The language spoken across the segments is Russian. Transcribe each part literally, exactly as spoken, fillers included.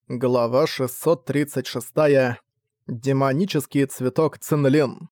Глава шестьсот тридцать шесть. Демонический цветок Цинлин.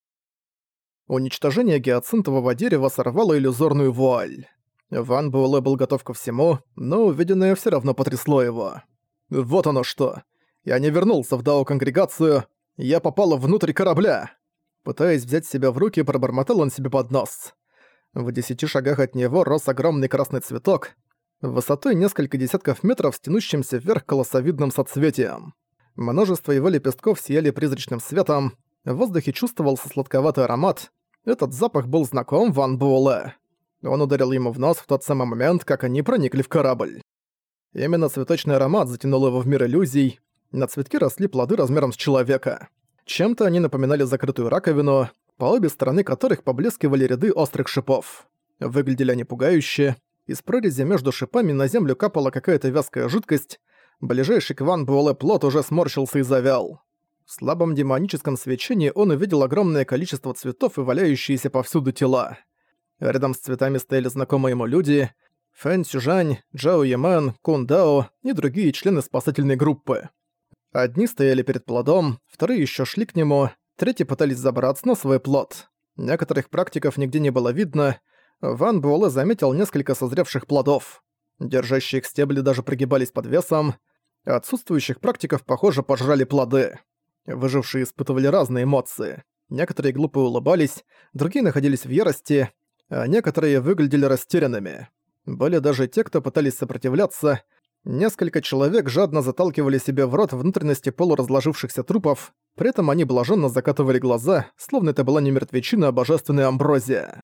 Уничтожение гиацинтового дерева сорвало иллюзорную вуаль. Ван Буэлэ был готов ко всему, но увиденное всё равно потрясло его. Вот оно что. Я не вернулся в Дао-конгрегацию, я попал внутрь корабля. Пытаясь взять себя в руки, пробормотал он себе под нос. В десяти шагах от него рос огромный красный цветок, высотой несколько десятков метров с тянущимся вверх колосовидным соцветием. Множество его лепестков сияли призрачным светом, в воздухе чувствовался сладковатый аромат. Этот запах был знаком Ван Буэлэ. Он ударил ему в нос в тот самый момент, как они проникли в корабль. Именно цветочный аромат затянул его в мир иллюзий. На цветке росли плоды размером с человека. Чем-то они напоминали закрытую раковину, по обе стороны которых поблескивали ряды острых шипов. Выглядели они пугающе. Из прорези между шипами на землю капала какая-то вязкая жидкость. Ближайший к Ван Буэлэ плод уже сморщился и завял. В слабом демоническом свечении он увидел огромное количество цветов и валяющиеся повсюду тела. Рядом с цветами стояли знакомые ему люди — Фэн Цюжань, Джао Ямэн, Кун Дао и другие члены спасательной группы. Одни стояли перед плодом, вторые еще шли к нему, третьи пытались забраться на свой плод. Некоторых практиков нигде не было видно. Ван Буэлэ заметил несколько созревших плодов. Держащие их стебли даже прогибались под весом. Отсутствующих практиков, похоже, пожрали плоды. Выжившие испытывали разные эмоции. Некоторые глупо улыбались, другие находились в ярости, а некоторые выглядели растерянными. Были даже те, кто пытались сопротивляться. Несколько человек жадно заталкивали себе в рот внутренности полуразложившихся трупов, при этом они блаженно закатывали глаза, словно это была не мертвечина, а божественная амброзия.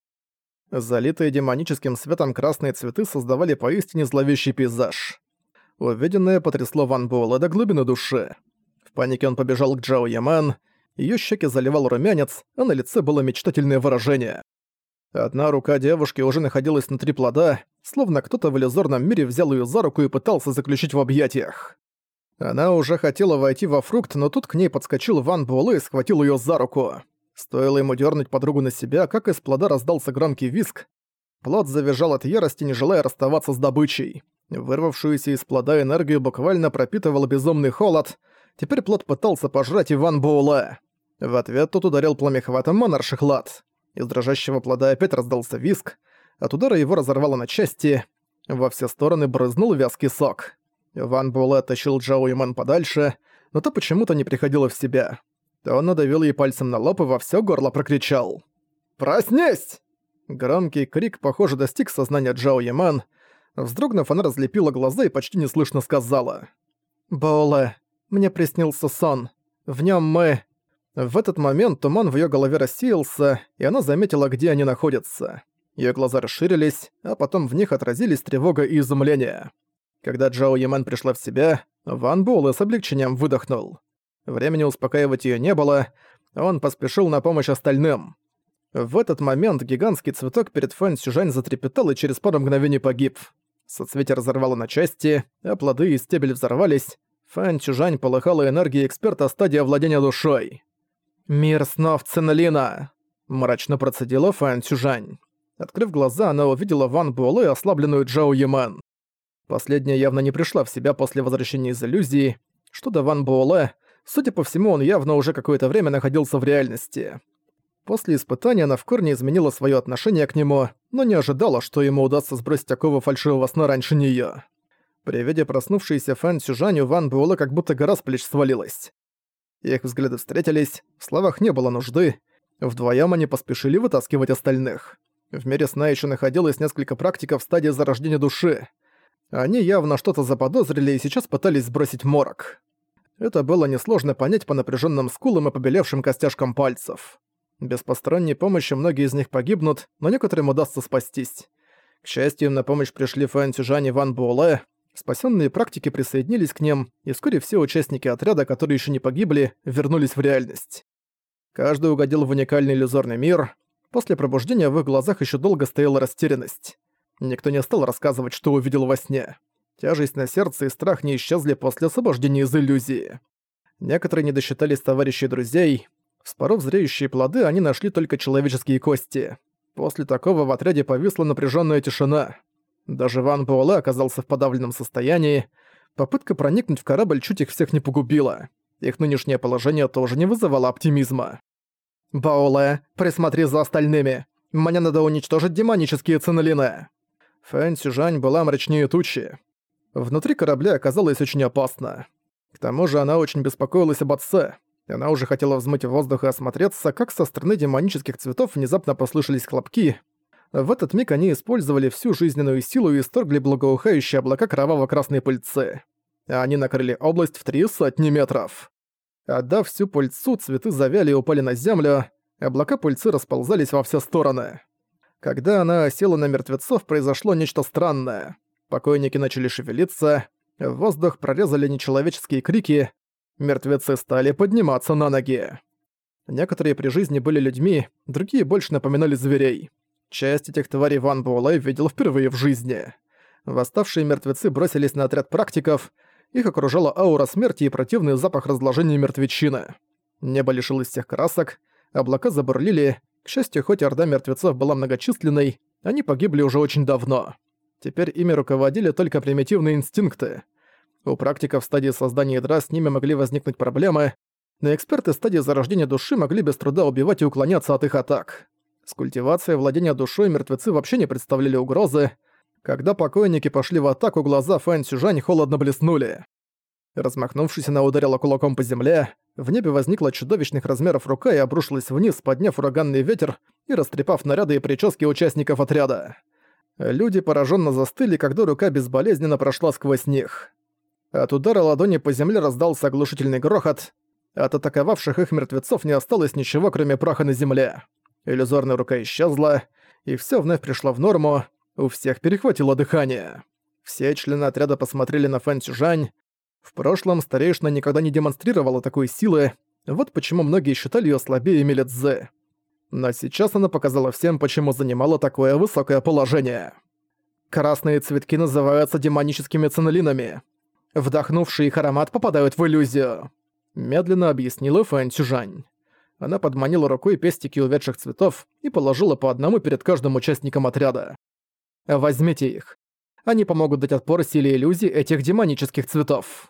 Залитые демоническим светом красные цветы создавали поистине зловещий пейзаж. Увиденное потрясло Ван Буэлэ до глубины души. В панике он побежал к Джао Ямэн, её щеки заливал румянец, а на лице было мечтательное выражение. Одна рука девушки уже находилась внутри плода, словно кто-то в иллюзорном мире взял её за руку и пытался заключить в объятиях. Она уже хотела войти во фрукт, но тут к ней подскочил Ван Буэлэ и схватил её за руку. Стоило ему дёрнуть подругу на себя, как из плода раздался громкий визг. Плод завизжал от ярости, не желая расставаться с добычей. Вырвавшуюся из плода энергию буквально пропитывал безумный холод. Теперь плод пытался пожрать Ван Буэлэ. В ответ тот ударил пламехватом Монаршихлад. Из дрожащего плода опять раздался визг. От удара его разорвало на части. Во все стороны брызнул вязкий сок. Ван Буэлэ оттащил Джао Ямэн подальше, но та почему-то не приходила в себя. Он надавил ей пальцем на лоб и во всё горло прокричал: «Проснись!» Громкий крик, похоже, достиг сознания Джао Ямэн. Вздрогнув, она разлепила глаза и почти неслышно сказала: «Буэлэ, мне приснился сон. В нём мы...» В этот момент туман в её голове рассеялся, и она заметила, где они находятся. Её глаза расширились, а потом в них отразились тревога и изумление. Когда Джао Ямэн пришла в себя, Ван Буэлэ с облегчением выдохнул. Времени успокаивать её не было, он поспешил на помощь остальным. В этот момент гигантский цветок перед Фэн Цюжань затрепетал и через пару мгновений погиб. Соцветие разорвало на части, а плоды и стебель взорвались. Фэн Цюжань полыхала энергией эксперта стадия владения душой. «Мир снов Цинлина!» – мрачно процедила Фэн Цюжань. Открыв глаза, она увидела Ван Буэлэ и ослабленную Джао Ямэн. Последняя явно не пришла в себя после возвращения из иллюзии. Что до Ван Буэлэ, судя по всему, он явно уже какое-то время находился в реальности. После испытания она в корне изменила своё отношение к нему, но не ожидала, что ему удастся сбросить такого фальшивого сна раньше неё. При виде проснувшейся Фэн Цюжань у Ван Буэлэ как будто гора с плеч свалилась. Их взгляды встретились, в словах не было нужды. Вдвоём они поспешили вытаскивать остальных. В мире сна ещё находилось несколько практиков в стадии зарождения души. Они явно что-то заподозрили и сейчас пытались сбросить морок. Это было несложно понять по напряжённым скулам и побелевшим костяшкам пальцев. Без посторонней помощи многие из них погибнут, но некоторым удастся спастись. К счастью, им на помощь пришли Фэн Цюжань и Ван Буэлэ. Спасённые практики присоединились к ним, и вскоре все участники отряда, которые ещё не погибли, вернулись в реальность. Каждый угодил в уникальный иллюзорный мир. После пробуждения в их глазах ещё долго стояла растерянность. Никто не стал рассказывать, что увидел во сне. Тяжесть на сердце и страх не исчезли после освобождения из иллюзии. Некоторые не досчитались товарищей и друзей. Вспоров зреющие плоды, они нашли только человеческие кости. После такого в отряде повисла напряжённая тишина. Даже Ван Буэлэ оказался в подавленном состоянии. Попытка проникнуть в корабль чуть их всех не погубила. Их нынешнее положение тоже не вызывало оптимизма. «Баоле, присмотри за остальными. Мне надо уничтожить демонические цинолины». Фэн Сюжань была мрачнее тучи. Внутри корабля оказалось очень опасно. К тому же она очень беспокоилась об отце. Она уже хотела взмыть в воздух и осмотреться, как со стороны демонических цветов внезапно послышались хлопки. В этот миг они использовали всю жизненную силу и исторгли благоухающие облака кроваво-красной пыльцы. Они накрыли область в три сотни метров. Отдав всю пыльцу, цветы завяли и упали на землю, облака пыльцы расползались во все стороны. Когда она осела на мертвецов, произошло нечто странное. Покойники начали шевелиться, в воздух прорезали нечеловеческие крики, мертвецы стали подниматься на ноги. Некоторые при жизни были людьми, другие больше напоминали зверей. Часть этих тварей Ван Буэлэ видел впервые в жизни. Восставшие мертвецы бросились на отряд практиков, их окружала аура смерти и противный запах разложения мертвечины. Небо лишилось всех красок, облака забурлили. К счастью, хоть орда мертвецов была многочисленной, они погибли уже очень давно. Теперь ими руководили только примитивные инстинкты. У практиков в стадии создания ядра с ними могли возникнуть проблемы, но эксперты стадии зарождения души могли без труда убивать и уклоняться от их атак. С культивацией владения душой мертвецы вообще не представляли угрозы. Когда покойники пошли в атаку, глаза Фэн Сюжань холодно блеснули. Размахнувшись, она ударила кулаком по земле. В небе возникла чудовищных размеров рука и обрушилась вниз, подняв ураганный ветер и растрепав наряды и прически участников отряда. Люди пораженно застыли, когда рука безболезненно прошла сквозь них. От удара ладони по земле раздался оглушительный грохот. От атаковавших их мертвецов не осталось ничего, кроме праха на земле. Иллюзорная рука исчезла, и всё вновь пришло в норму. У всех перехватило дыхание. Все члены отряда посмотрели на Фэн Сюжань. В прошлом старейшина никогда не демонстрировала такой силы, вот почему многие считали её слабее Миле Цзы. Но сейчас она показала всем, почему занимала такое высокое положение. Красные цветки называются демоническими цинолинами. Вдохнувшие их аромат попадают в иллюзию. Медленно объяснила Фэн Сюжань. Она подманила рукой пестики увядших цветов и положила по одному перед каждым участником отряда. Возьмите их. Они помогут дать отпор силе иллюзий этих демонических цветов.